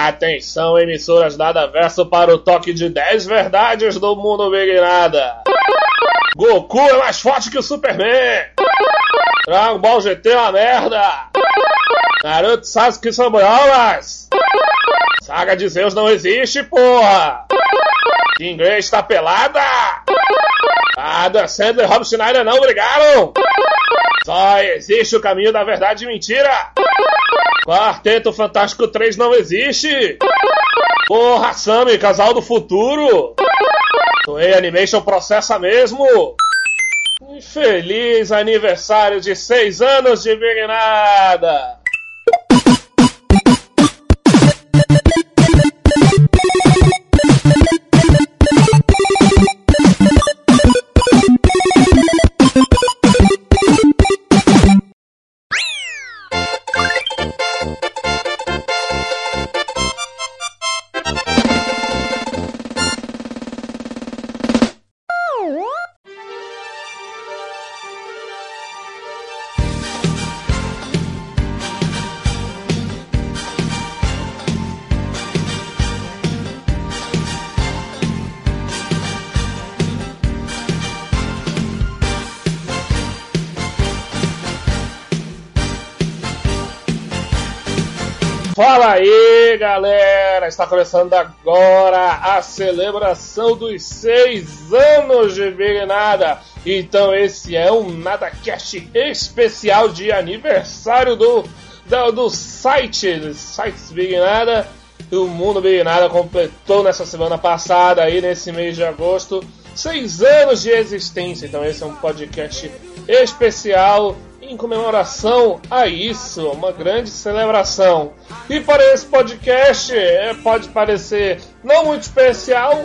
Atenção, emissoras Nada Verso, para o toque de 10 verdades do mundo Big Nada. Goku é mais forte que o Superman. Dragon Ball GT é uma merda. Naruto Sasuke são boiolas. Saga de Zeus não existe, porra. Jean Grey está pelada. Adam Sandler e Rob Schneider não brigaram. Só existe o caminho da verdade e mentira. Quarteto Fantástico 3 não existe. Porra, Sammy, casal do futuro. Toei Animation processa mesmo. Feliz aniversário de 6 anos de Big Nada. Fala aí, galera! Está começando agora a celebração dos 6 anos de Big Nada. Então esse é um NadaCast especial de aniversário do site, dos sites Big Nada. O Mundo Big Nada completou nessa semana passada, aí nesse mês de agosto, 6 anos de existência. Então esse é um podcast especial em comemoração a isso, uma grande celebração. E para esse podcast pode parecer não muito especial,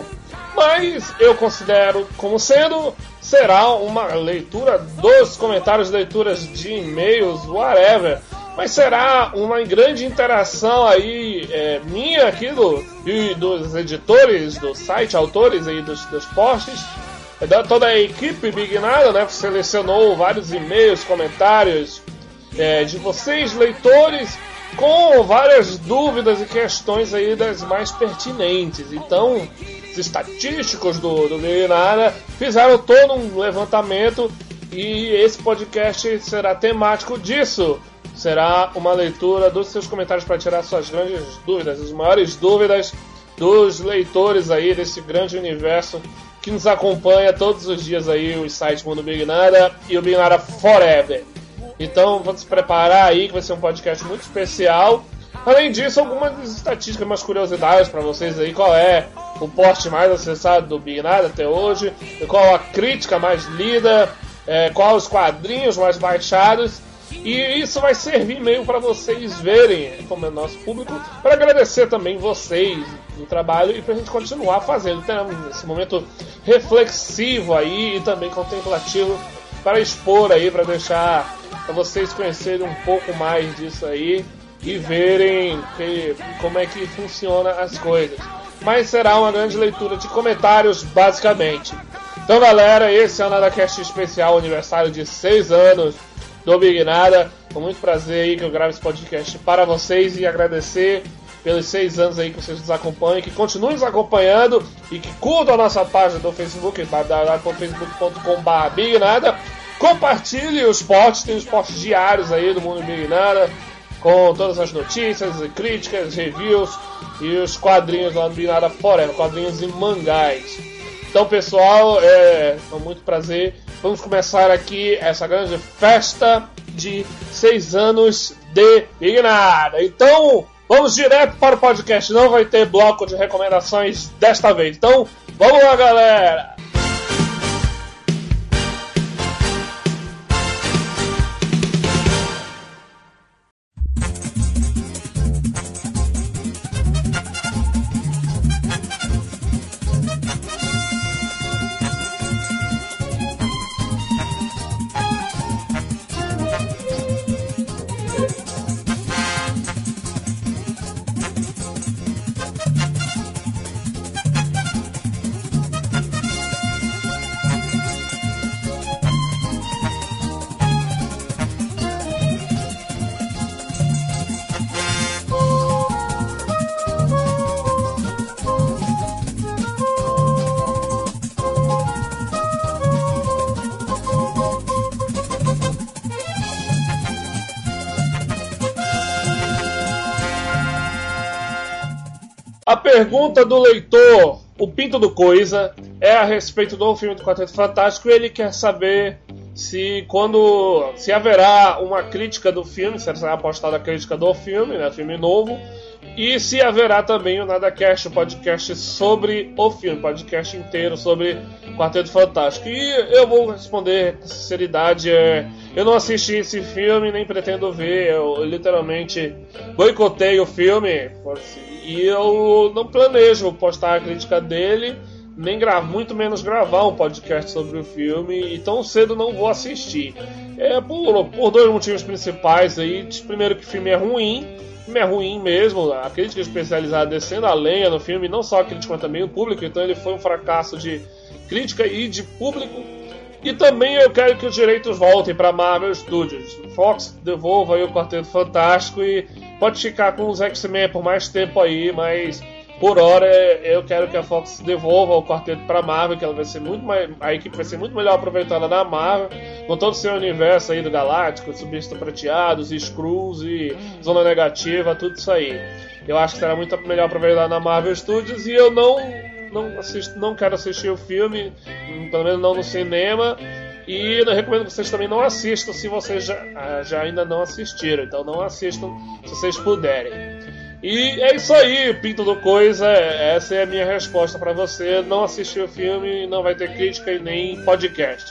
mas eu considero como sendo, será uma leitura dos comentários, leituras de e-mails, whatever. Mas será uma grande interação aí minha aqui e dos editores do site, autores aí dos posts. Toda a equipe Big Nada, né, selecionou vários e-mails, comentários de vocês, leitores, com várias dúvidas e questões aí das mais pertinentes. Então, os estatísticos do Big Nada fizeram todo um levantamento e esse podcast será temático disso. Será uma leitura dos seus comentários para tirar suas grandes dúvidas, as maiores dúvidas dos leitores aí desse grande universo que nos acompanha todos os dias aí, o site Mundo Big Nada e o Big Nada Forever. Então vamos se preparar aí, que vai ser um podcast muito especial. Além disso, algumas estatísticas, umas curiosidades para vocês aí. Qual é o post mais acessado do Big Nada até hoje? Qual a crítica mais lida? Qual os quadrinhos mais baixados? E isso vai servir meio para vocês verem como é nosso público, para agradecer também vocês do trabalho e para a gente continuar fazendo. Temos esse momento reflexivo aí e também contemplativo para expor aí, para deixar para vocês conhecerem um pouco mais disso aí e verem como é que funciona as coisas. Mas será uma grande leitura de comentários, basicamente. Então, galera, esse é o NadaCast especial, aniversário de 6 anos do Big Nada. Com muito prazer aí que eu gravo esse podcast para vocês e agradecer pelos 6 anos aí que vocês nos acompanham, que continuem nos acompanhando e que curtam a nossa página do Facebook, facebook.com/bignada. Compartilhe os posts, tem os posts diários aí do Mundo Big Nada, com todas as notícias e críticas, reviews e os quadrinhos lá do Big Nada Forever, quadrinhos e mangás. Então, pessoal, com muito prazer, vamos começar aqui essa grande festa de 6 anos de Big Nada. Então, vamos direto para o podcast, não vai ter bloco de recomendações desta vez. Então, vamos lá, galera! A pergunta do leitor, o Pinto do Coisa, é a respeito do filme do Quarteto Fantástico. Ele quer saber se haverá uma crítica do filme, se será postada a crítica do filme, né, filme novo, e se haverá também o NadaCast, o podcast sobre o filme, podcast inteiro sobre Quarteto Fantástico. E eu vou responder com sinceridade, eu não assisti esse filme, nem pretendo ver, eu literalmente boicotei o filme, e eu não planejo postar a crítica dele, nem muito menos gravar um podcast sobre o filme, e tão cedo não vou assistir. Por dois motivos principais aí. Primeiro, que o filme é ruim mesmo, a crítica especializada descendo a lenha no filme, não só a crítica, mas também o público, então ele foi um fracasso de crítica e de público. E também eu quero que os direitos voltem para Marvel Studios. Fox devolva aí o Quarteto Fantástico e pode ficar com os X-Men por mais tempo aí, mas por hora eu quero que a Fox devolva o Quarteto para Marvel, que ela vai ser a equipe vai ser muito melhor aproveitada na Marvel, com todo o seu universo aí do Galáctico, Subista Prateados, Skrulls e Zona Negativa, tudo isso aí. Eu acho que será muito melhor aproveitado na Marvel Studios, e eu não quero assistir o filme, pelo menos não no cinema, e eu recomendo que vocês também não assistam se vocês já ainda não assistiram, então não assistam se vocês puderem. E é isso aí, Pinto do Coisa, essa é a minha resposta para você. Não assistir o filme, não vai ter crítica e nem podcast.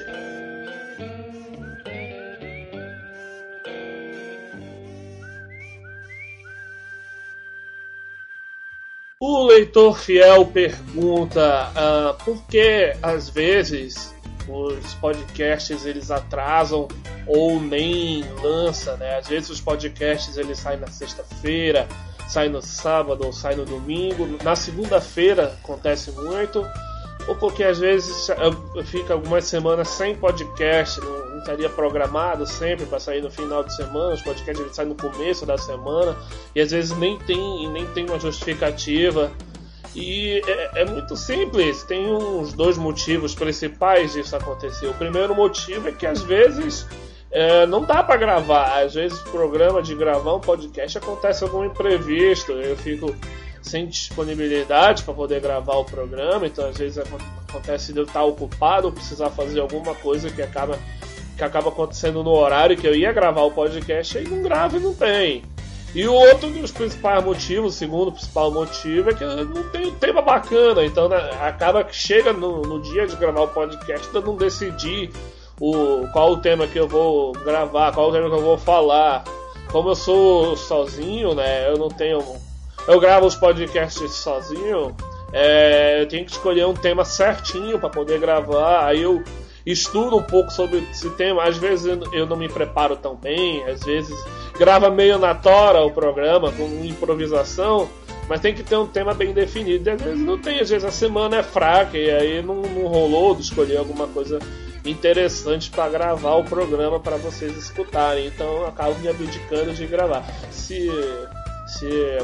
O leitor fiel pergunta por que às vezes os podcasts eles atrasam ou nem lançam, né? Às vezes os podcasts eles saem na sexta-feira, saem no sábado ou saem no domingo. Na segunda-feira acontece muito, ou porque às vezes fica algumas semanas sem podcast, não estaria programado sempre para sair no final de semana. Os podcasts eles saem no começo da semana e às vezes nem tem uma justificativa. E é muito simples, tem uns dois motivos principais disso acontecer. O primeiro motivo é que às vezes não dá para gravar, às vezes o programa de gravar um podcast acontece algum imprevisto, eu fico sem disponibilidade para poder gravar o programa, então às vezes acontece de eu estar ocupado ou precisar fazer alguma coisa que acaba acontecendo no horário que eu ia gravar o podcast, aí não gravo e não tem. E o outro dos principais motivos, o segundo principal motivo, é que eu não tenho tema bacana, então acaba que chega no dia de gravar o podcast eu não decidi qual o tema que eu vou gravar, qual o tema que eu vou falar. Como eu sou sozinho, né, eu gravo os podcasts sozinho, eu tenho que escolher um tema certinho para poder gravar, aí eu estudo um pouco sobre esse tema, às vezes eu não me preparo tão bem, às vezes grava meio na tora o programa, com improvisação, mas tem que ter um tema bem definido, e às vezes não tem, às vezes a semana é fraca, e aí não rolou de escolher alguma coisa interessante para gravar o programa para vocês escutarem, então eu acabo me abdicando de gravar. Se eu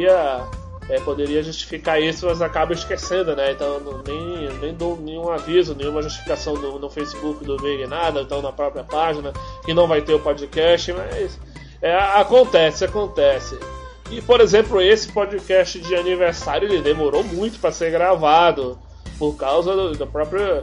poderia justificar isso, mas acabo esquecendo, né? Então nem dou nenhum aviso, nenhuma justificação no Facebook do Veg, nada, então na própria página, que não vai ter o podcast, mas acontece. E, por exemplo, esse podcast de aniversário, ele demorou muito para ser gravado, por causa do próprio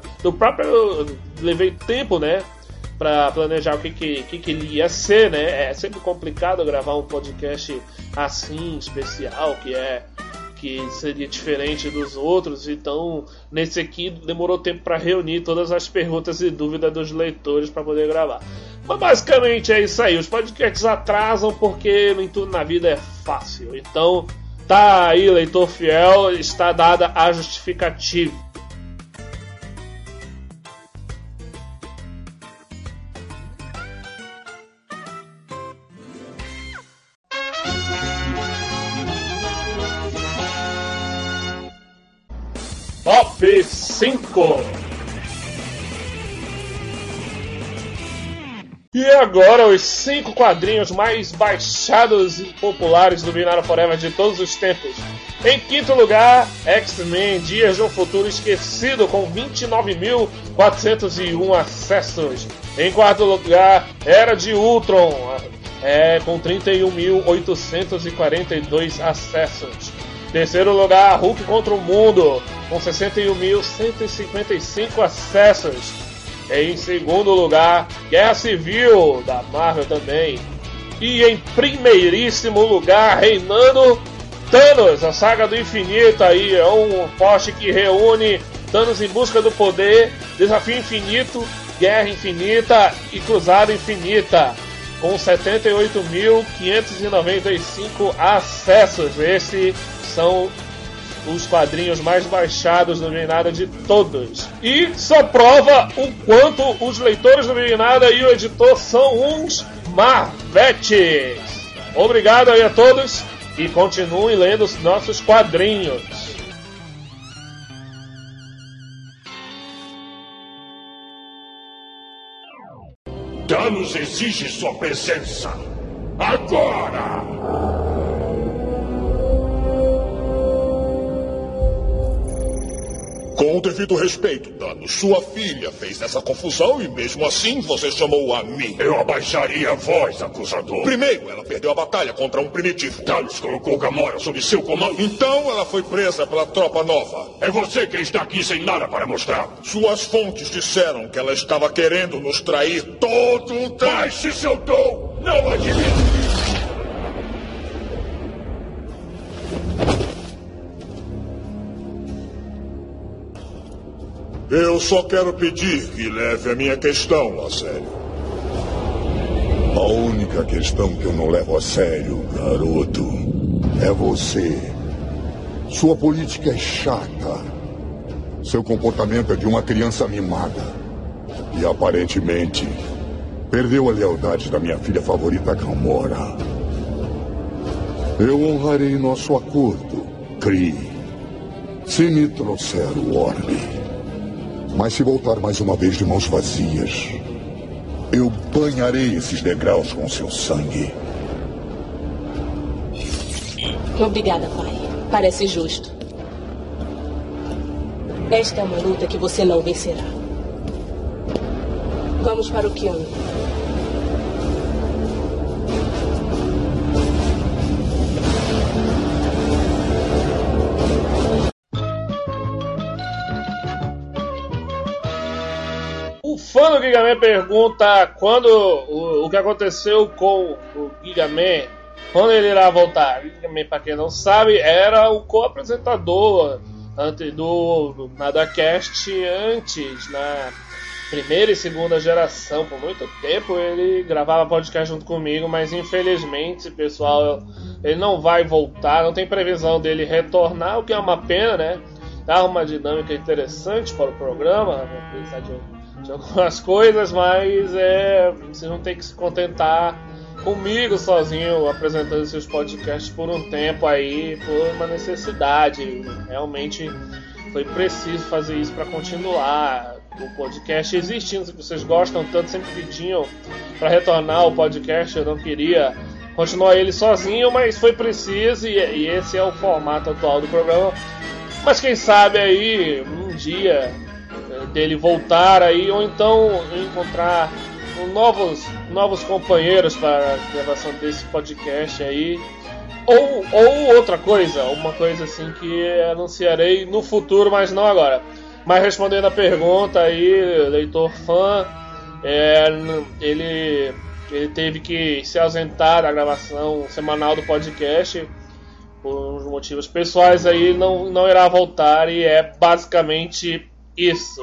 levei tempo, né, para planejar o que ele ia ser, né? É sempre complicado gravar um podcast assim, especial, que seria diferente dos outros, então nesse aqui demorou tempo para reunir todas as perguntas e dúvidas dos leitores para poder gravar. Mas basicamente é isso aí, os podcasts atrasam porque nem tudo na vida é fácil, então tá aí, leitor fiel, está dada a justificativa. Top 5. E agora os 5 quadrinhos mais baixados e populares do Binário Forever de todos os tempos. Em quinto lugar, X-Men Dias de um Futuro Esquecido, com 29.401 acessos. Em quarto lugar, Era de Ultron, com 31.842 acessos. Terceiro lugar, Hulk contra o Mundo, com 61.155 acessos. Em segundo lugar, Guerra Civil, da Marvel também. E em primeiríssimo lugar, reinando, Thanos, a Saga do Infinito. Aí é um post que reúne Thanos em busca do poder, Desafio Infinito, Guerra Infinita e Cruzada Infinita, com 78.595 acessos. Esses são os quadrinhos mais baixados do Nada de todos. E só prova o quanto os leitores do Nada e o editor são uns marvetes. Obrigado aí a todos e continuem lendo os nossos quadrinhos. Thanos exige sua presença. Agora! Com o devido respeito, Thanos, sua filha fez essa confusão e mesmo assim você chamou a mim. Eu abaixaria a voz, acusador. Primeiro, ela perdeu a batalha contra um primitivo. Thanos colocou Gamora sob seu comando. Então ela foi presa pela tropa nova. É você que está aqui sem nada para mostrar. Suas fontes disseram que ela estava querendo nos trair todo o tempo. Mas se eu dou, não admito. Eu só quero pedir que leve a minha questão a sério. A única questão que eu não levo a sério, garoto, é você. Sua política é chata. Seu comportamento é de uma criança mimada. E aparentemente, perdeu a lealdade da minha filha favorita, Gamora. Eu honrarei nosso acordo, Kree, se me trouxer o orbe. Mas se voltar mais uma vez de mãos vazias, eu banharei esses degraus com seu sangue. Obrigada, pai. Parece justo. Esta é uma luta que você não vencerá. Vamos para o Kyone. O fã do Gigaman pergunta quando o que aconteceu com o Gigaman, quando ele irá voltar. O Gigaman, para quem não sabe, era o co-apresentador do NadaCast antes, na primeira e segunda geração. Por muito tempo ele gravava podcast junto comigo, mas infelizmente, pessoal, ele não vai voltar, não tem previsão dele retornar, o que é uma pena, né? Dá uma dinâmica interessante para o programa, vamos pensar de algumas coisas, mas você não tem que se contentar comigo sozinho apresentando seus podcasts por um tempo aí, por uma necessidade. Realmente foi preciso fazer isso para continuar o podcast existindo. Se vocês gostam tanto, sempre pediam para retornar o podcast, eu não queria continuar ele sozinho, mas foi preciso e esse é o formato atual do programa. Mas quem sabe aí um dia dele voltar aí, ou então encontrar novos companheiros para a gravação desse podcast aí, ou outra coisa, uma coisa assim que anunciarei no futuro, mas não agora. Mas respondendo a pergunta aí, leitor fã, ele teve que se ausentar da gravação semanal do podcast por uns motivos pessoais aí, não irá voltar e é basicamente isso.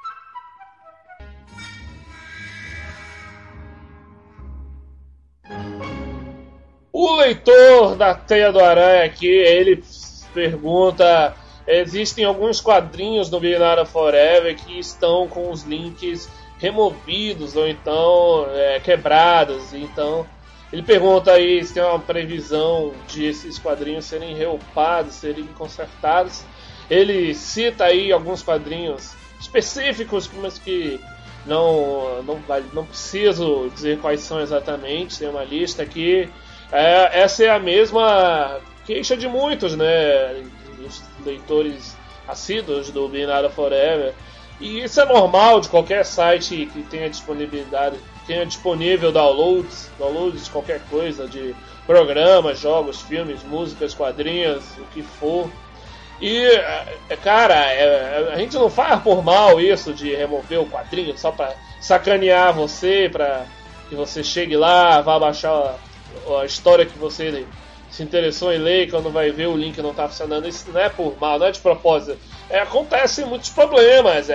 O leitor da Teia do Aranha aqui, ele pergunta: existem alguns quadrinhos do Billionaire Forever que estão com os links removidos ou então quebrados. Então ele pergunta aí se tem uma previsão de esses quadrinhos serem reupados, serem consertados. Ele cita aí alguns quadrinhos específicos, mas que não preciso dizer quais são exatamente, tem uma lista aqui. Essa é a mesma queixa de muitos, né? Os leitores assíduos do Billionaire Forever. E isso é normal de qualquer site que tenha disponível downloads de qualquer coisa, de programas, jogos, filmes, músicas, quadrinhos, o que for. E, cara, a gente não faz por mal isso de remover o quadrinho só pra sacanear você, pra que você chegue lá, vá baixar a história que você se interessou em ler, quando vai ver o link não tá funcionando. Isso não é por mal, não é de propósito. Acontecem muitos problemas.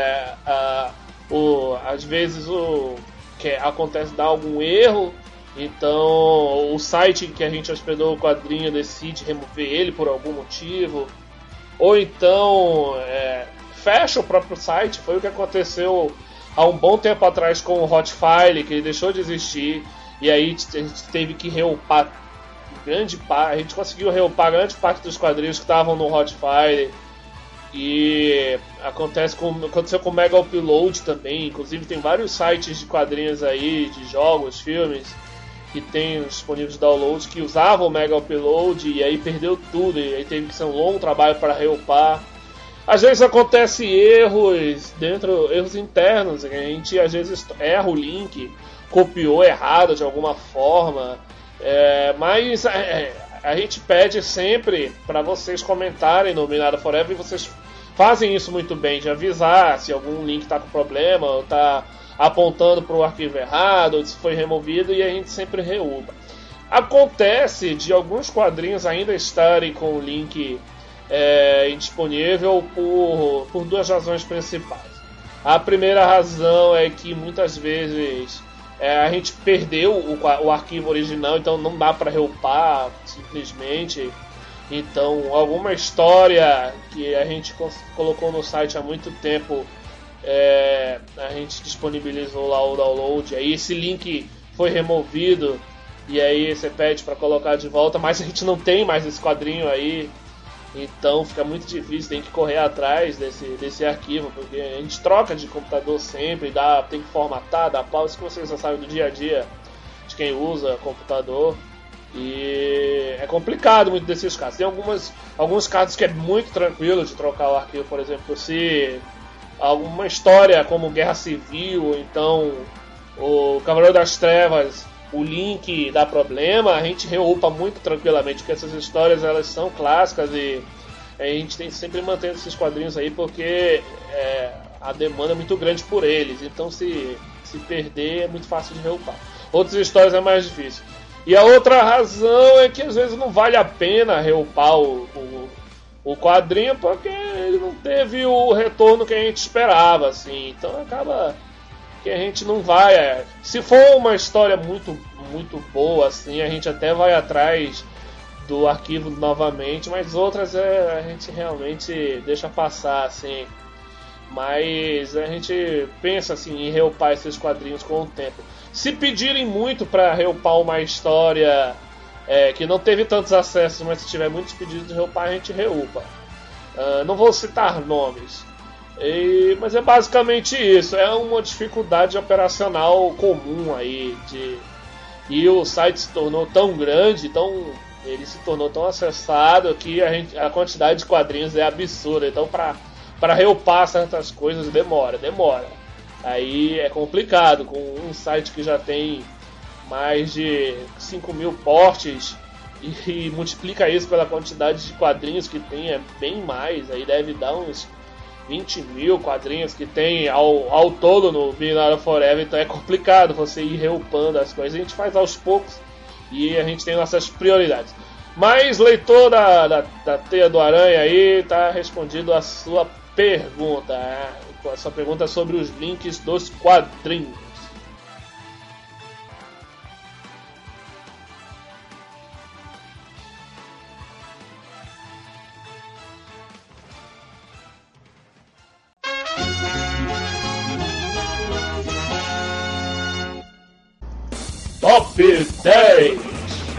Às vezes acontece dar algum erro, então o site que a gente hospedou o quadrinho decide remover ele por algum motivo, ou então fecha o próprio site. Foi o que aconteceu há um bom tempo atrás com o Hotfile, que ele deixou de existir, e aí a gente teve que reupar a gente conseguiu reupar grande parte dos quadrinhos que estavam no Hotfile. E aconteceu com o Mega Upload também. Inclusive tem vários sites de quadrinhos aí, de jogos, filmes, que tem disponíveis de download, que usavam o Mega Upload e aí perdeu tudo, e aí teve que ser um longo trabalho para reupar. Às vezes acontece erros internos, a gente às vezes erra o link, copiou errado de alguma forma, mas a gente pede sempre para vocês comentarem no Minada Forever, e vocês fazem isso muito bem, de avisar se algum link está com problema, ou está apontando para o arquivo errado, ou se foi removido, e a gente sempre reupa. Acontece de alguns quadrinhos ainda estarem com o link indisponível por duas razões principais. A primeira razão é que muitas vezes a gente perdeu o arquivo original, então não dá para reupar simplesmente. Então alguma história que a gente colocou no site há muito tempo, a gente disponibilizou lá o download, aí esse link foi removido e aí você pede para colocar de volta, mas a gente não tem mais esse quadrinho aí, então fica muito difícil, tem que correr atrás desse arquivo, porque a gente troca de computador sempre, tem que formatar, dá pau, isso que vocês já sabem do dia a dia de quem usa computador. E é complicado muito desses casos. Tem alguns casos que é muito tranquilo de trocar o arquivo, por exemplo, se alguma história como Guerra Civil, ou então o Cavaleiro das Trevas, o link dá problema, a gente reupa muito tranquilamente, porque essas histórias elas são clássicas e a gente tem que sempre manter esses quadrinhos aí, porque a demanda é muito grande por eles, então se perder é muito fácil de reupar. Outras histórias é mais difícil. E a outra razão é que às vezes não vale a pena reupar o quadrinho, porque ele não teve o retorno que a gente esperava, assim. Então acaba que a gente não vai. Se for uma história muito, muito boa, assim, a gente até vai atrás do arquivo novamente, mas outras a gente realmente deixa passar, assim. Mas a gente pensa assim em reupar esses quadrinhos com o tempo. Se pedirem muito para reupar uma história que não teve tantos acessos, mas se tiver muitos pedidos de reupar, a gente reupa. Não vou citar nomes, mas é basicamente isso. É uma dificuldade operacional comum aí. E o site se tornou tão grande, ele se tornou tão acessado que a quantidade de quadrinhos é absurda. Então para reupar certas coisas demora. Aí é complicado, com um site que já tem mais de 5.000 portes e multiplica isso pela quantidade de quadrinhos que tem, é bem mais, aí deve dar uns 20.000 quadrinhos que tem ao todo no Minada Forever, então é complicado você ir reupando as coisas. A gente faz aos poucos e a gente tem nossas prioridades. Mas, leitor da Teia do Aranha aí, tá respondido a sua pergunta. A sua pergunta sobre os links dos quadrinhos. Top 10.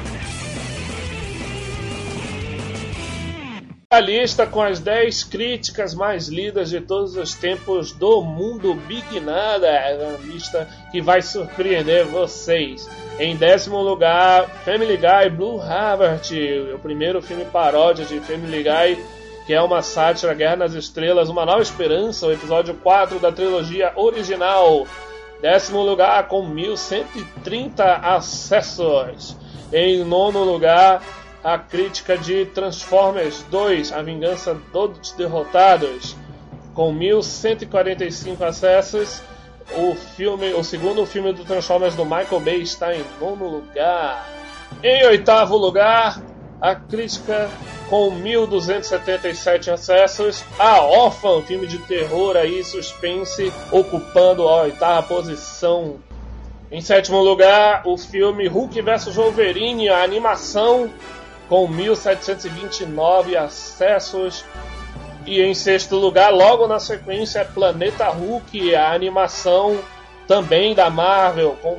A lista com as 10 críticas mais lidas de todos os tempos do mundo Big Nada. É uma lista que vai surpreender vocês. Em 10º lugar, Family Guy Blue Harvest, o primeiro filme paródia de Family Guy, que é uma sátira, Guerra nas Estrelas, Uma Nova Esperança, o episódio 4 da trilogia original. 10º lugar com 1.130 acessos. Em nono lugar, a crítica de Transformers 2, A Vingança dos Derrotados, com 1.145 acessos. O segundo filme do Transformers do Michael Bay está em nono lugar. Em oitavo lugar, a crítica com 1.277 acessos, A Órfã, filme de terror aí, suspense, ocupando a oitava posição. Em sétimo lugar, o filme Hulk vs Wolverine, a animação, com 1.729 acessos. E em sexto lugar, logo na sequência, Planeta Hulk, a animação também da Marvel, com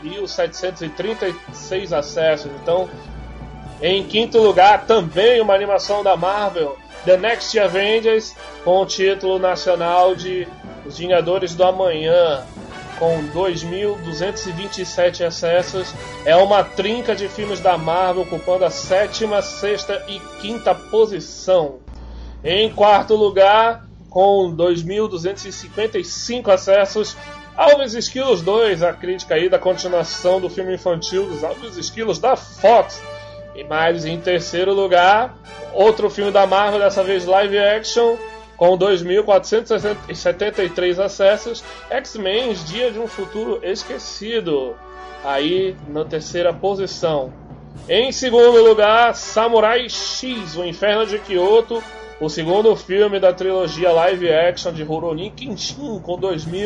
1.736 acessos. Então, em quinto lugar, também uma animação da Marvel, The Next Avengers, com o título nacional de Os Vingadores do Amanhã, com 2.227 acessos. É uma trinca de filmes da Marvel, ocupando a sétima, sexta e quinta posição. Em quarto lugar, com 2.255 acessos, Alvin e Esquilos 2, a crítica aí da continuação do filme infantil dos Alvin e Esquilos da Fox. E mais em terceiro lugar, outro filme da Marvel, dessa vez live action, com 2.473 acessos, X-Men, Dia de um Futuro Esquecido, aí na terceira posição. Em segundo lugar, Samurai X, O Inferno de Kyoto, o segundo filme da trilogia live action de Rurouni Kenshin, com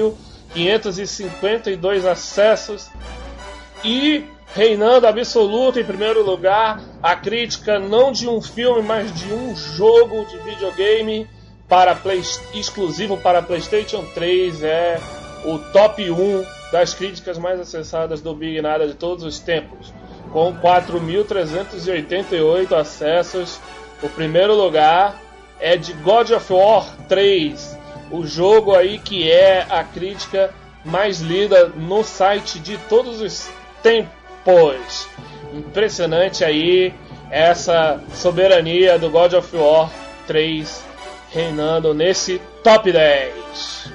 2.552 acessos. E reinando absoluto em primeiro lugar, a crítica não de um filme, mas de um jogo de videogame exclusivo para PlayStation 3. É o top 1 das críticas mais acessadas do Big Nada de todos os tempos, com 4.388 acessos. O primeiro lugar é de God of War 3, o jogo aí que é a crítica mais lida no site de todos os tempos. Impressionante aí essa soberania do God of War 3 reinando nesse top 10.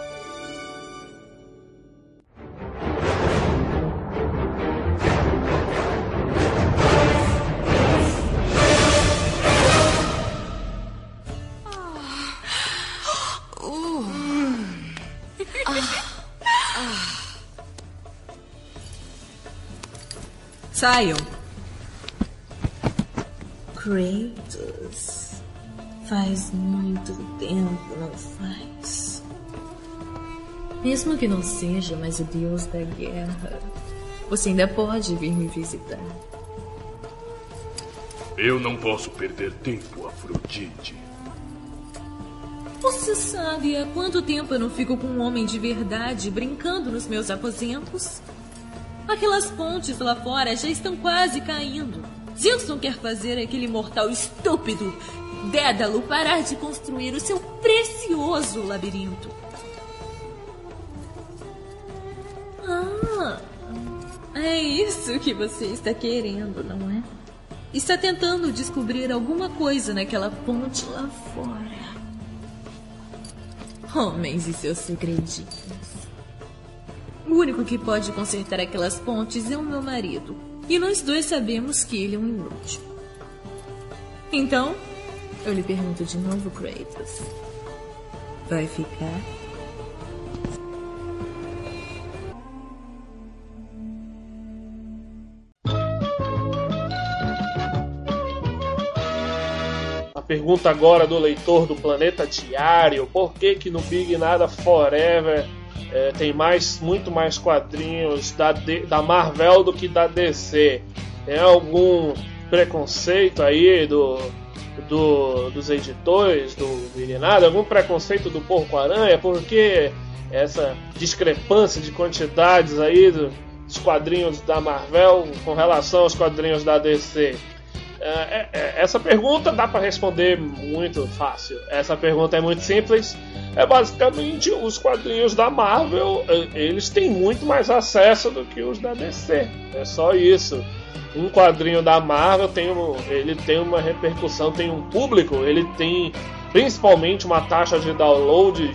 Saiam. Kratos, faz muito tempo, não faz? Mesmo que não seja mais o deus da guerra, você ainda pode vir me visitar. Eu não posso perder tempo, Afrodite. Você sabe há quanto tempo eu não fico com um homem de verdade brincando nos meus aposentos? Aquelas pontes lá fora já estão quase caindo. Zeus não quer fazer aquele mortal estúpido Dédalo parar de construir o seu precioso labirinto. Ah, é isso que você está querendo, não é? Está tentando descobrir alguma coisa naquela ponte lá fora. Homens e seus segredinhos. O único que pode consertar aquelas pontes é o meu marido. E nós dois sabemos que ele é um inútil. Então, eu lhe pergunto de novo, Kratos. Vai ficar? A pergunta agora do leitor do Planeta Diário: por que no Big Nada Forever tem muito mais quadrinhos da Marvel do que da DC? Tem algum preconceito aí dos editores do Big Nada? Algum preconceito do Porco-Aranha? Por que essa discrepância de quantidades aí dos quadrinhos da Marvel com relação aos quadrinhos da DC? Essa pergunta dá para responder muito fácil. Essa pergunta é muito simples. É basicamente, os quadrinhos da Marvel, eles têm muito mais acesso do que os da DC. É só isso. Um quadrinho da Marvel ele tem uma repercussão, tem um público, ele tem principalmente uma taxa de downloads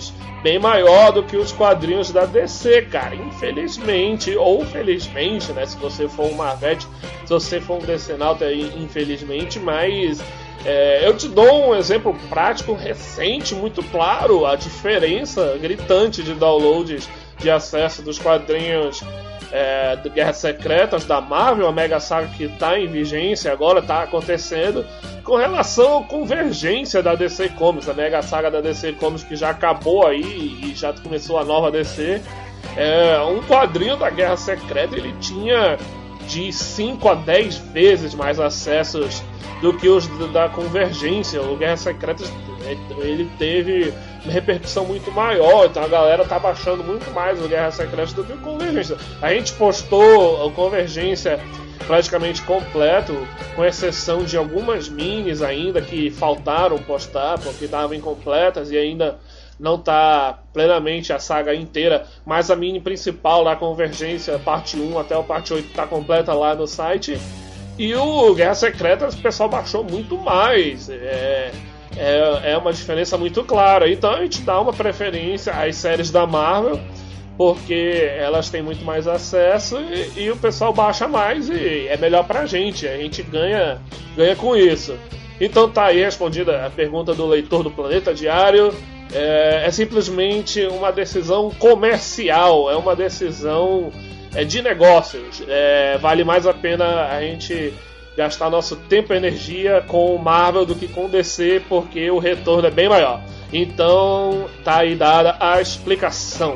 bem maior do que os quadrinhos da DC, cara. Infelizmente, ou felizmente, né? Se você for um Marvete, se você for um DC-nauta, infelizmente, mas eu te dou um exemplo prático recente, muito claro, a diferença gritante de downloads de acesso dos quadrinhos de Guerras Secretas da Marvel, a Mega Saga que está em vigência agora, está acontecendo, com relação à convergência da DC Comics, a Mega Saga da DC Comics que já acabou aí e já começou a nova DC. Um quadrinho da Guerra Secreta ele tinha de 5 a 10 vezes mais acessos do que os da Convergência. O Guerra Secreta ele teve uma repercussão muito maior, então a galera tá baixando muito mais o Guerra Secreta do que o Convergência. A gente postou o Convergência praticamente completo, com exceção de algumas minis ainda que faltaram postar porque estavam incompletas e ainda não está plenamente a saga inteira, mas a mini principal lá, Convergência, parte 1 até a parte 8 está completa lá no site. E o Guerra Secreta o pessoal baixou muito mais. É uma diferença muito clara. Então a gente dá uma preferência às séries da Marvel, porque elas têm muito mais acesso e o pessoal baixa mais e é melhor pra gente. A gente ganha com isso. Então tá aí respondida a pergunta do leitor do Planeta Diário. É simplesmente uma decisão comercial, é uma decisão de negócios. Vale mais a pena a gente gastar nosso tempo e energia com Marvel do que com DC, porque o retorno é bem maior. Então tá aí dada a explicação.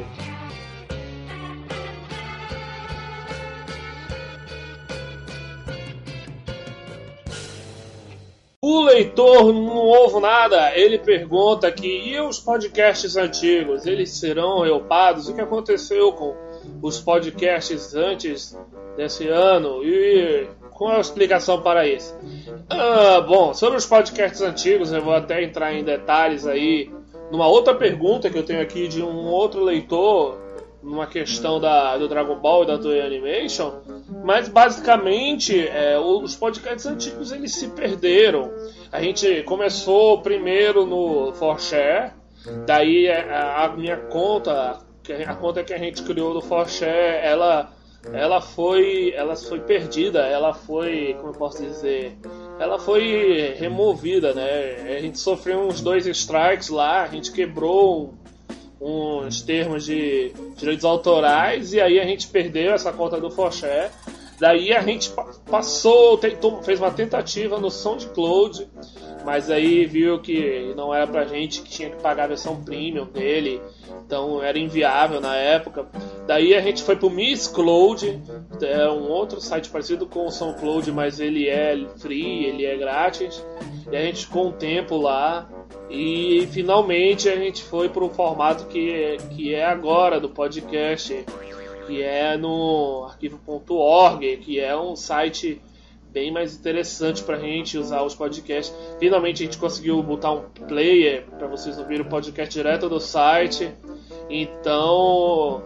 O leitor não ouve nada, ele pergunta aqui, e os podcasts antigos, eles serão reupados? O que aconteceu com os podcasts antes desse ano? E qual é a explicação para isso? Bom, sobre os podcasts antigos, eu vou até entrar em detalhes aí, numa outra pergunta que eu tenho aqui de um outro leitor, numa questão do Dragon Ball e da Toei Animation, mas basicamente os podcasts antigos eles se perderam. A gente começou primeiro no 4Share, daí a minha conta, a conta que a gente criou no 4Share, ela foi perdida, ela foi, como eu posso dizer, ela foi removida, né? A gente sofreu uns 2 strikes lá, a gente quebrou uns termos de direitos autorais e aí a gente perdeu essa conta do 4Share. Daí a gente fez uma tentativa no SoundCloud, mas aí viu que não era pra gente, que tinha que pagar a versão premium dele, então era inviável na época. Daí a gente foi pro Mixcloud, é um outro site parecido com o SoundCloud, mas ele é free, ele é grátis, e a gente ficou um tempo lá. E finalmente a gente foi para o formato que é agora do podcast, que é no arquivo.org, que é um site bem mais interessante para a gente usar os podcasts. Finalmente a gente conseguiu botar um player para vocês ouvirem o podcast direto do site. Então,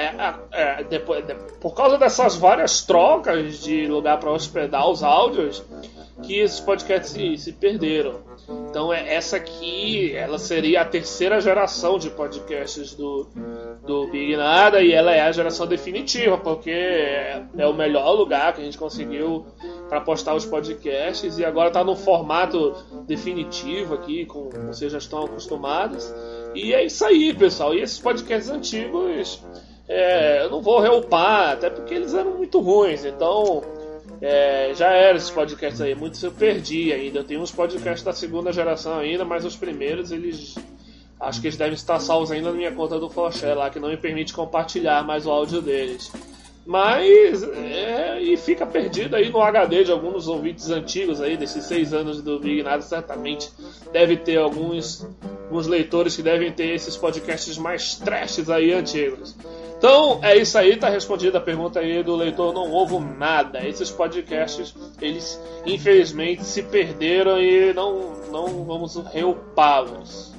por causa dessas várias trocas de lugar para hospedar os áudios, que esses podcasts se perderam. Então essa aqui, ela seria a terceira geração de podcasts do Big Nada, e ela é a geração definitiva, porque é o melhor lugar que a gente conseguiu para postar os podcasts, e agora está no formato definitivo aqui, como vocês já estão acostumados. E é isso aí, pessoal. E esses podcasts antigos eu não vou reupar, até porque eles eram muito ruins, então já eram esses podcasts aí, muitos eu perdi ainda. Eu tenho uns podcasts da segunda geração ainda, mas os primeiros acho que eles devem estar salvos ainda na minha conta do 4Share lá, que não me permite compartilhar mais o áudio deles. Mas e fica perdido aí no HD de alguns ouvintes antigos aí, desses 6 anos do Big Nada. Certamente deve ter alguns leitores que devem ter esses podcasts mais trashes aí antigos. Então é isso aí, tá respondida a pergunta aí do leitor Não Ovo Nada. Esses podcasts, eles infelizmente se perderam e não vamos reupá-los.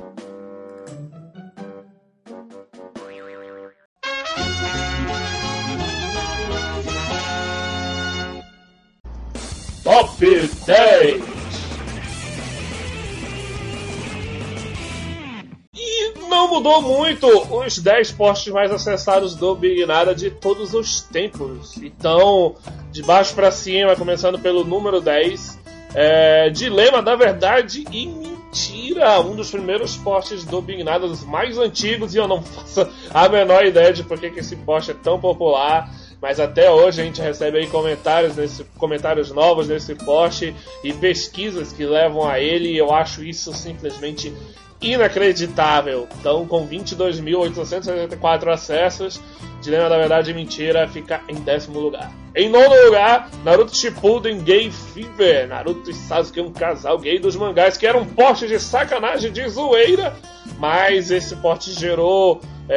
Top 10. E não não mudou muito os 10 posts mais acessados do Big Nada de todos os tempos. Então, de baixo para cima, começando pelo número 10, Dilema da Verdade e Mentira, um dos primeiros posts do Big Nada, dos mais antigos, e eu não faço a menor ideia de por que esse post é tão popular. Mas até hoje a gente recebe aí comentários novos nesse post e pesquisas que levam a ele, e eu acho isso simplesmente inacreditável. Então, com 22.864 acessos, Dilema da Verdade e Mentira fica em 10º lugar. Em 9º lugar, Naruto Shippuden Gay Fever. Naruto e Sasuke, um casal gay dos mangás, que era um post de sacanagem, de zoeira, mas esse post gerou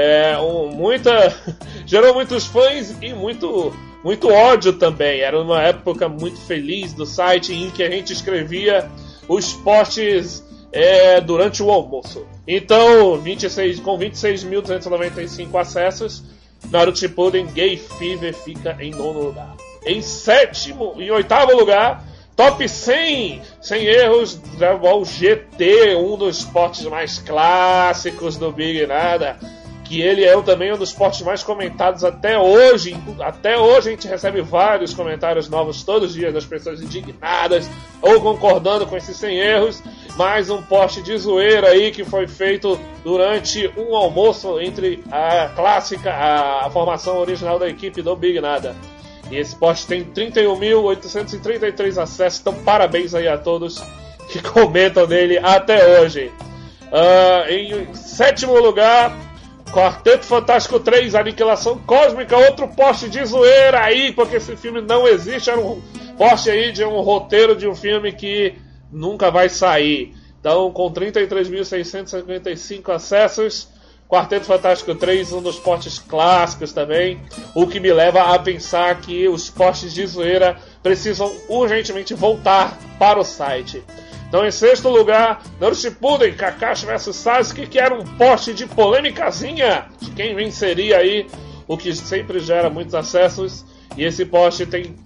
gerou muitos fãs e muito ódio também. Era uma época muito feliz do site em que a gente escrevia os posts durante o almoço. Então, com 26.295 acessos, Naruto Shippuden Gay Fever fica em 9º lugar. Em 8º lugar, Top 100 sem erros, Dragon Ball GT, um dos posts mais clássicos do Big Nada, que ele é também um dos posts mais comentados até hoje. Até hoje a gente recebe vários comentários novos todos os dias das pessoas indignadas ou concordando com esses 100 erros. Mais um post de zoeira aí que foi feito durante um almoço entre a formação original da equipe do Big Nada. E esse post tem 31.833 acessos, então parabéns aí a todos que comentam nele até hoje. Em 7º lugar, Quarteto Fantástico 3, Aniquilação Cósmica, outro post de zoeira aí, porque esse filme não existe, era um post aí de um roteiro de um filme que nunca vai sair. Então, com 33.655 acessos, Quarteto Fantástico 3, um dos posts clássicos também, o que me leva a pensar que os posts de zoeira precisam urgentemente voltar para o site. Então, em 6º lugar, Naruto Shippuden, Kakashi vs Sasuke, que era um post de polêmicazinha de quem venceria aí, o que sempre gera muitos acessos. E esse post tem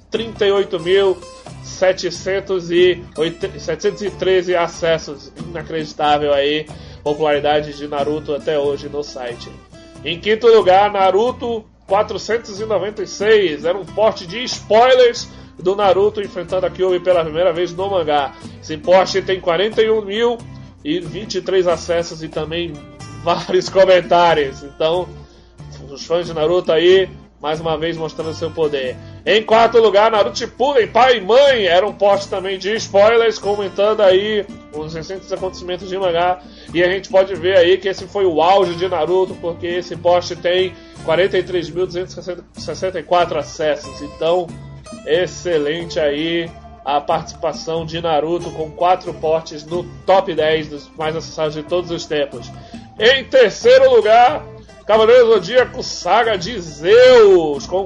38.713 acessos. Inacreditável aí, popularidade de Naruto até hoje no site. Em 5º lugar, Naruto 496, era um post de spoilers do Naruto enfrentando a Kyuubi pela primeira vez no mangá. Esse post tem 41.023 acessos e também vários comentários. Então, os fãs de Naruto aí, mais uma vez mostrando seu poder. Em 4º lugar, Naruto Shippuden, Pai e Mãe, era um post também de spoilers, comentando aí os recentes acontecimentos de mangá. E a gente pode ver aí que esse foi o auge de Naruto, porque esse post tem 43.264 acessos. Então, excelente aí a participação de Naruto com 4 posts no top 10 dos mais acessados de todos os tempos. Em 3º lugar, Cavaleiro do Zodíaco Saga de Zeus, com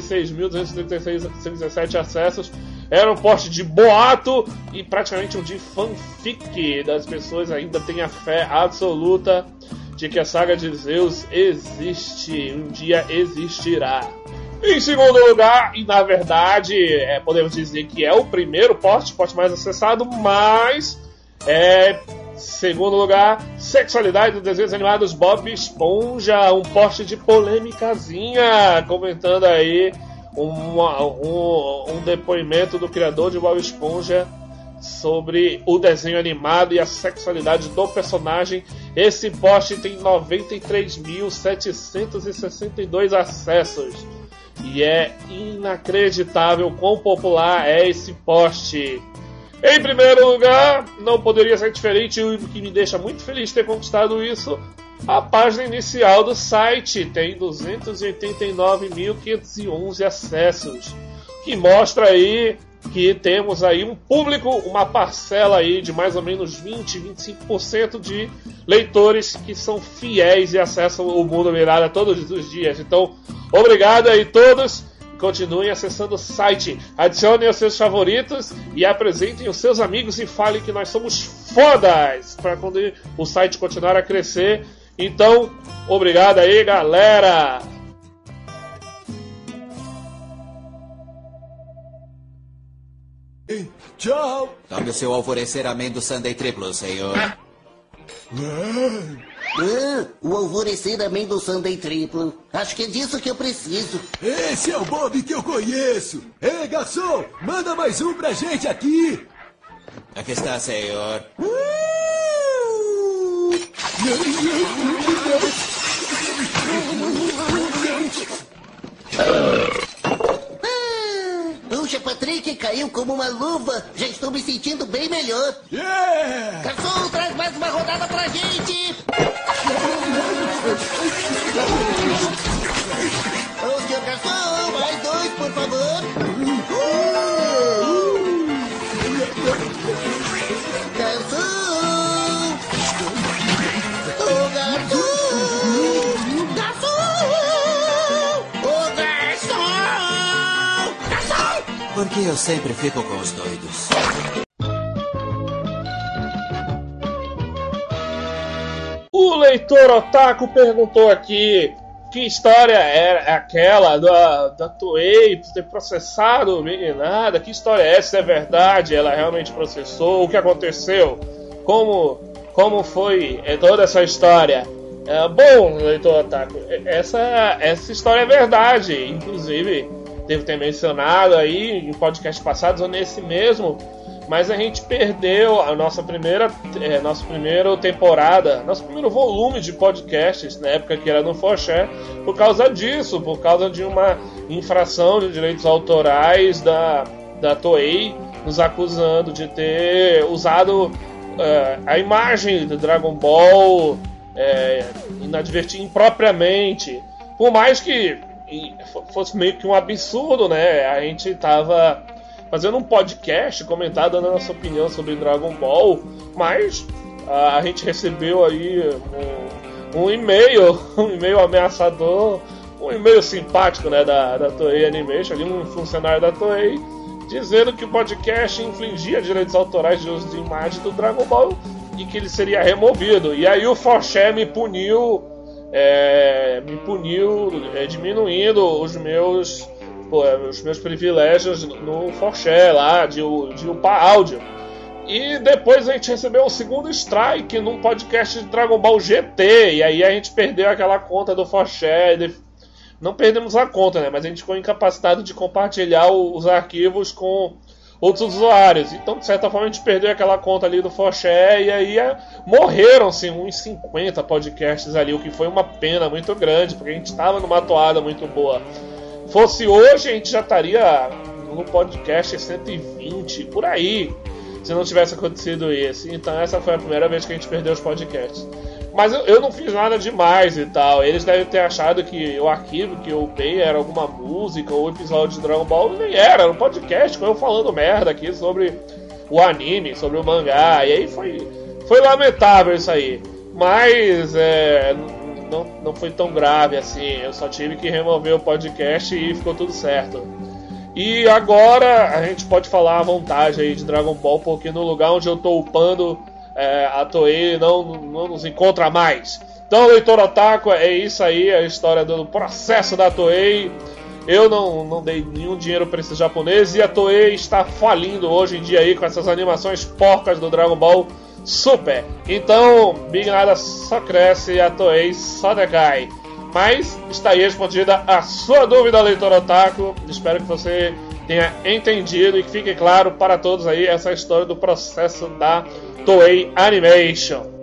46.236 acessos. Era um post de boato e praticamente um de fanfic. Das pessoas ainda têm a fé absoluta de que a Saga de Zeus existe, um dia existirá. Em 2º lugar, e na verdade podemos dizer que é o primeiro post mais acessado, mas 2º lugar, Sexualidade dos Desenhos Animados Bob Esponja, um post de polêmicazinha, comentando aí um depoimento do criador de Bob Esponja sobre o desenho animado e a sexualidade do personagem. Esse post tem 93.762 acessos. E é inacreditável quão popular é esse post. Em primeiro lugar, não poderia ser diferente, o que me deixa muito feliz ter conquistado isso, a página inicial do site tem 289.511 acessos, que mostra aí que temos aí um público, uma parcela aí de mais ou menos 20-25% de leitores que são fiéis e acessam o Mundo Mirada todos os dias. Então, obrigado aí todos. Continuem acessando o site, adicionem os seus favoritos e apresentem os seus amigos e falem que nós somos fodas para quando o site continuar a crescer. Então, obrigado aí, galera! Tchau! Tome o seu alvorecer amendo Sunday triplo, senhor. O alvorecer amendoçando em triplo. Acho que é disso que eu preciso. Esse é o Bob que eu conheço. Ei, garçom, manda mais um pra gente aqui. Aqui está, senhor. Puxa, Patrick, caiu como uma luva. Já estou me sentindo bem melhor. Yeah! Garçom, traz mais uma rodada pra gente. Ô, senhor garçom, mais 2, por favor. Garçom! Ô, garçom! Garçom! Ô, garçom! Garçom! Porque eu sempre fico com os doidos. O leitor Otaku perguntou aqui que história era aquela da Toei ter processado nada, que história é essa, é verdade, ela realmente processou, o que aconteceu, como foi toda essa história. Bom, leitor Otaku, essa história é verdade, inclusive devo ter mencionado aí em podcasts passados ou nesse mesmo, mas a gente perdeu a nossa primeira temporada, nosso primeiro volume de podcasts, na época que era no Forché, por causa disso, por causa de uma infração de direitos autorais da Toei, nos acusando de ter usado a imagem do Dragon Ball impropriamente, por mais que fosse meio que um absurdo, né? A gente tava fazendo um podcast, comentando a nossa opinião sobre Dragon Ball, mas a gente recebeu aí um e-mail ameaçador, um e-mail simpático, né, da Toei Animation, ali um funcionário da Toei, dizendo que o podcast infringia direitos autorais de uso de imagem do Dragon Ball e que ele seria removido. E aí o Forché me puniu diminuindo os meus privilégios no Forché lá, de upar áudio. E depois a gente recebeu um segundo strike num podcast de Dragon Ball GT, e aí a gente perdeu aquela conta do Forché. Não perdemos a conta, né? Mas a gente ficou incapacitado de compartilhar os arquivos com outros usuários. Então, de certa forma, a gente perdeu aquela conta ali do Forché, e aí morreram-se uns 50 podcasts ali, o que foi uma pena muito grande, porque a gente estava numa toada muito boa. Fosse hoje, a gente já estaria no podcast 120, por aí, se não tivesse acontecido isso. Então essa foi a primeira vez que a gente perdeu os podcasts. Mas eu não fiz nada demais e tal. Eles devem ter achado que o arquivo que eu upei era alguma música ou episódio de Dragon Ball. Nem era um podcast com eu falando merda aqui sobre o anime, sobre o mangá. E aí foi lamentável isso aí. Mas não foi tão grave assim. Eu só tive que remover o podcast e ficou tudo certo. E agora a gente pode falar à vontade aí de Dragon Ball, porque no lugar onde eu tô upando, a Toei não nos encontra mais. Então, leitor Otaku, é isso aí, a história do processo da Toei. Eu não dei nenhum dinheiro para esses japoneses, e a Toei está falindo hoje em dia aí com essas animações porcas do Dragon Ball Super. Então, Big Nada só cresce e a Toei só decai. Mas está aí respondida a sua dúvida, leitor Otaku. Espero que você tenha entendido e que fique claro para todos aí essa história do processo da Toei Animation.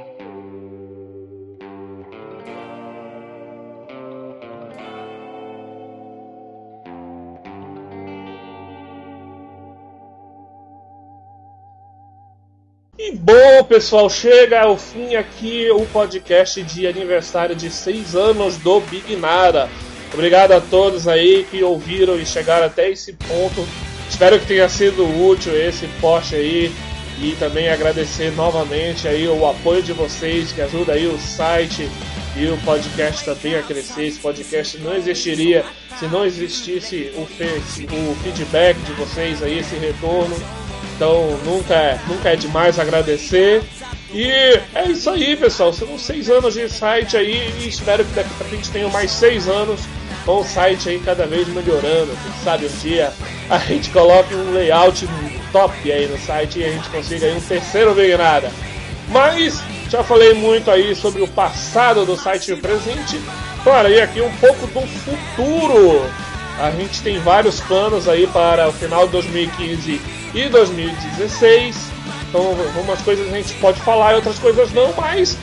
E bom, pessoal, chega ao fim aqui o podcast de aniversário de 6 anos do Big Nada. Obrigado a todos aí que ouviram e chegaram até esse ponto. Espero que tenha sido útil esse post aí. E também agradecer novamente aí o apoio de vocês, que ajuda aí o site e o podcast também a crescer. Esse podcast não existiria se não existisse o feedback de vocês aí, esse retorno. Então nunca é demais agradecer. E é isso aí, pessoal. São 6 anos de site aí, e espero que daqui pra frente tenham mais 6 anos com o site aí cada vez melhorando. Quem sabe um dia a gente coloque um layout top aí no site e a gente consiga aí um terceiro Big Nada. Mas Já falei muito aí sobre o passado do site e o presente. Falarei aqui um pouco do futuro. A gente tem vários planos aí para o final de 2015 e 2016. Então, algumas coisas a gente pode falar e outras coisas não, mas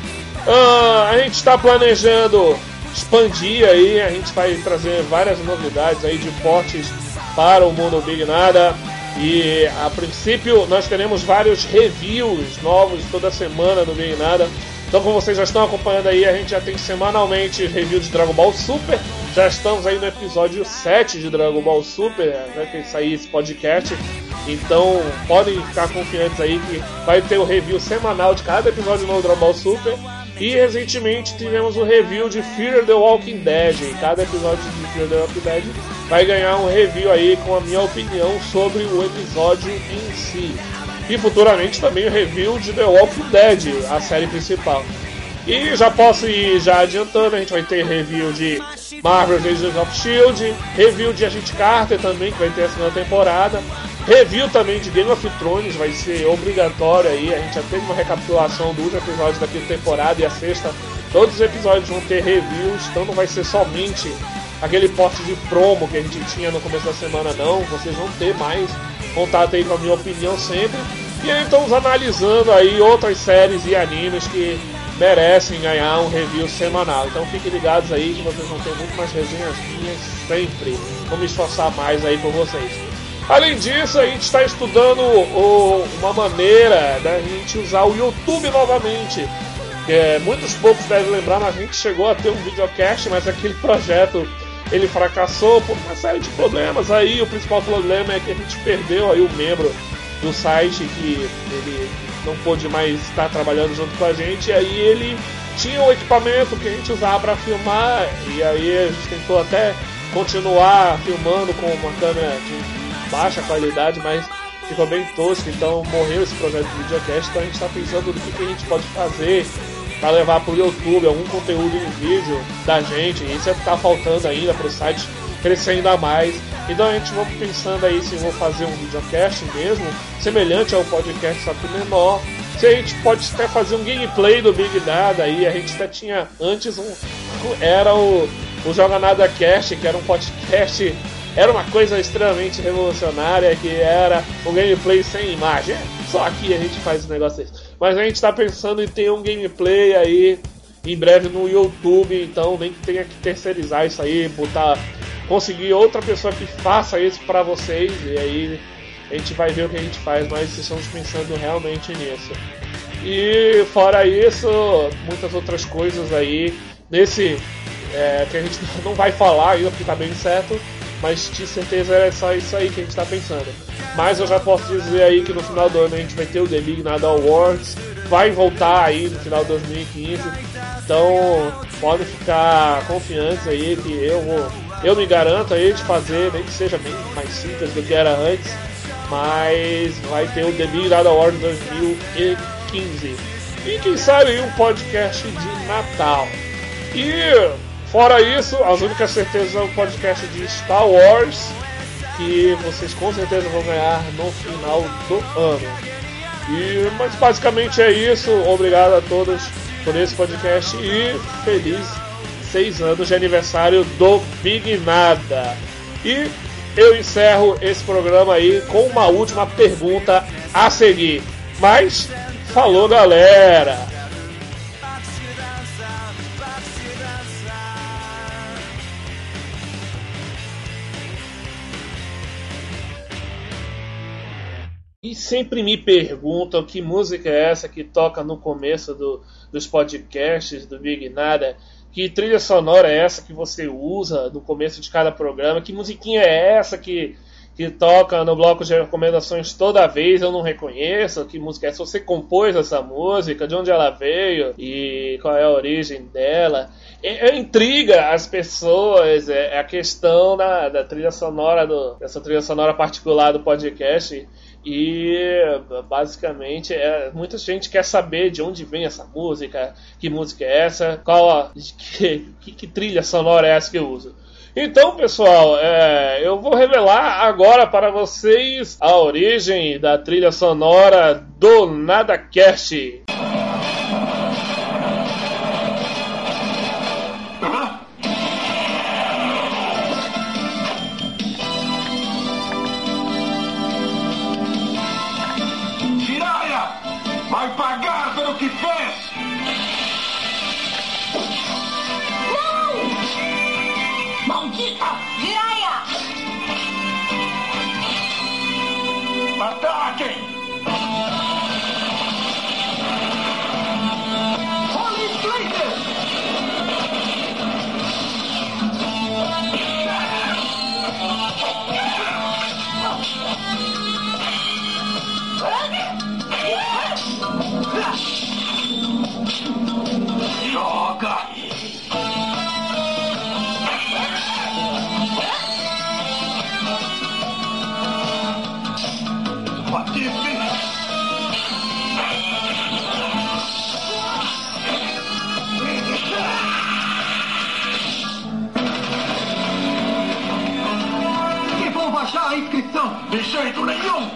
a gente está planejando expandir aí. A gente vai trazer várias novidades aí de portes para o mundo Big Nada. E a princípio nós teremos vários reviews novos toda semana no Big Nada. Então, como vocês já estão acompanhando aí, a gente já tem semanalmente review de Dragon Ball Super. Já estamos aí no episódio 7 de Dragon Ball Super, né, que sair esse podcast. Então podem ficar confiantes aí que vai ter o review semanal de cada episódio novo do Dragon Ball Super. E recentemente tivemos o review de Fear the Walking Dead. Cada episódio de Fear the Walking Dead vai ganhar um review aí com a minha opinião sobre o episódio em si. E futuramente também o review de The Walking Dead, a série principal. E já posso ir já adiantando, a gente vai ter review de Marvel's Agents of S.H.I.E.L.D., review de Agente Carter também, que vai ter a segunda temporada, review também de Game of Thrones, vai ser obrigatório aí, a gente já teve uma recapitulação do último episódio da quinta temporada e a sexta, todos os episódios vão ter reviews, então não vai ser somente aquele porte de promo que a gente tinha no começo da semana não, vocês vão ter mais contato aí com a minha opinião sempre, e aí estamos analisando aí outras séries e animes que merecem ganhar um review semanal. Então fiquem ligados aí que vocês vão ter muito mais resenhas minhas sempre. Vou me esforçar mais aí por vocês. Além disso, a gente está estudando uma maneira da gente usar o YouTube novamente. Muitos poucos devem lembrar, mas a gente chegou a ter um videocast, mas aquele projeto ele fracassou por uma série de problemas. Aí o principal problema é que a gente perdeu aí o membro do site, que ele não pôde mais estar trabalhando junto com a gente, e aí ele tinha um equipamento que a gente usava para filmar, e aí a gente tentou até continuar filmando com uma câmera de baixa qualidade, mas ficou bem tosco, então morreu esse projeto de videocast. Então a gente está pensando no que a gente pode fazer para levar para o YouTube algum conteúdo em vídeo da gente. Isso é o que está faltando ainda para o site crescer ainda mais. Então a gente vai pensando aí se vou fazer um videocast mesmo, semelhante ao podcast, só que menor. Se a gente pode até fazer um gameplay do Big Nada aí. A gente até tinha antes era o Joga Nada Cast, que era um podcast, era uma coisa extremamente revolucionária, que era o gameplay sem imagem. Só aqui a gente faz esse negócio aí. Mas a gente está pensando em ter um gameplay aí em breve no YouTube, então nem que tenha que terceirizar isso aí, conseguir outra pessoa que faça isso pra vocês, e aí a gente vai ver o que a gente faz, mas estamos pensando realmente nisso. E fora isso, muitas outras coisas aí, nesse que a gente não vai falar ainda porque tá bem certo, mas de certeza é só isso aí que a gente tá pensando. Mas eu já posso dizer aí que no final do ano a gente vai ter o The Big Nada Awards, vai voltar aí no final de 2015, então podem ficar confiantes aí que eu me garanto aí de fazer, nem que seja bem mais simples do que era antes, mas vai ter o The Big Nada Awards 2015. E quem sabe aí um podcast de Natal. E fora isso, as únicas certezas é o podcast de Star Wars, que vocês com certeza vão ganhar no final do ano. Mas basicamente é isso. Obrigado a todos por esse podcast e feliz 6 anos de aniversário do Big Nada. E eu encerro esse programa aí com uma última pergunta a seguir. Mas, falou galera! E sempre me perguntam que música é essa que toca no começo dos podcasts do Big Nada. Que trilha sonora é essa que você usa no começo de cada programa? Que musiquinha é essa que toca no bloco de recomendações toda vez? Eu não reconheço. Que música é essa? Você compôs essa música? De onde ela veio? E qual é a origem dela? Intriga as pessoas. É a questão da trilha sonora, dessa trilha sonora particular do podcast. E basicamente muita gente quer saber de onde vem essa música, que música é essa, que trilha sonora é essa que eu uso. Então pessoal, eu vou revelar agora para vocês a origem da trilha sonora do NadaCast. vez! Não! Maldita! Jiraiya! Ataquem! Holy Blazes! Yoga! Patife! E vão baixar a inscrição! De jeito nenhum!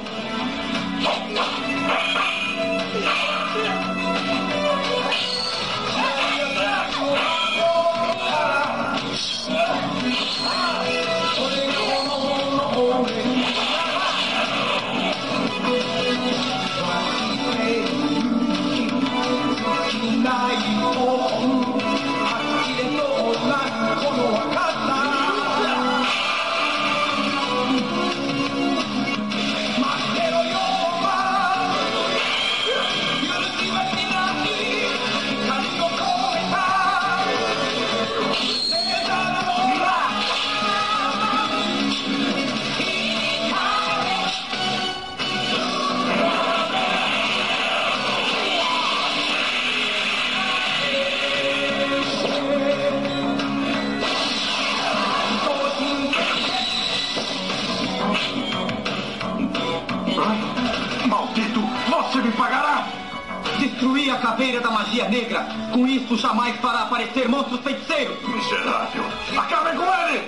Maldito! Você me pagará! Destruí a caveira da magia negra! Com isso jamais fará aparecer monstros feiticeiros! Miserável! Acabem com ele!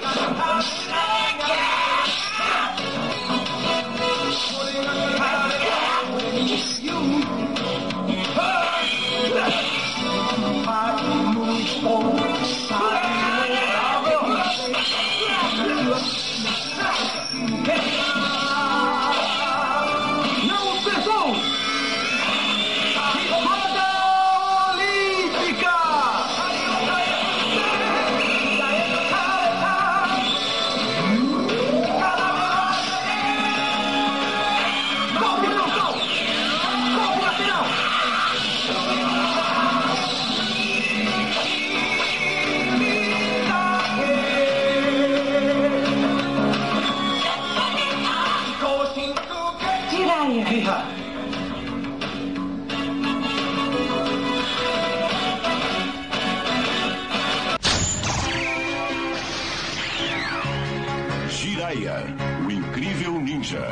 Não cessou! Roda Olímpica! Golpe frontal! Golpe lateral! Jiraiya! Jiraiya, o incrível ninja.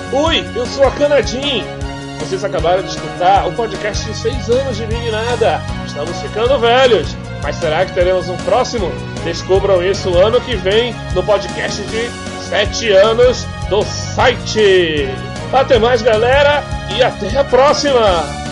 Oi, eu sou a Canadim. Vocês acabaram de escutar o podcast de 6 anos de Big Nada. Estamos ficando velhos, mas será que teremos um próximo? Descubram isso ano que vem no podcast de 7 anos do site. Até mais, galera, e até a próxima!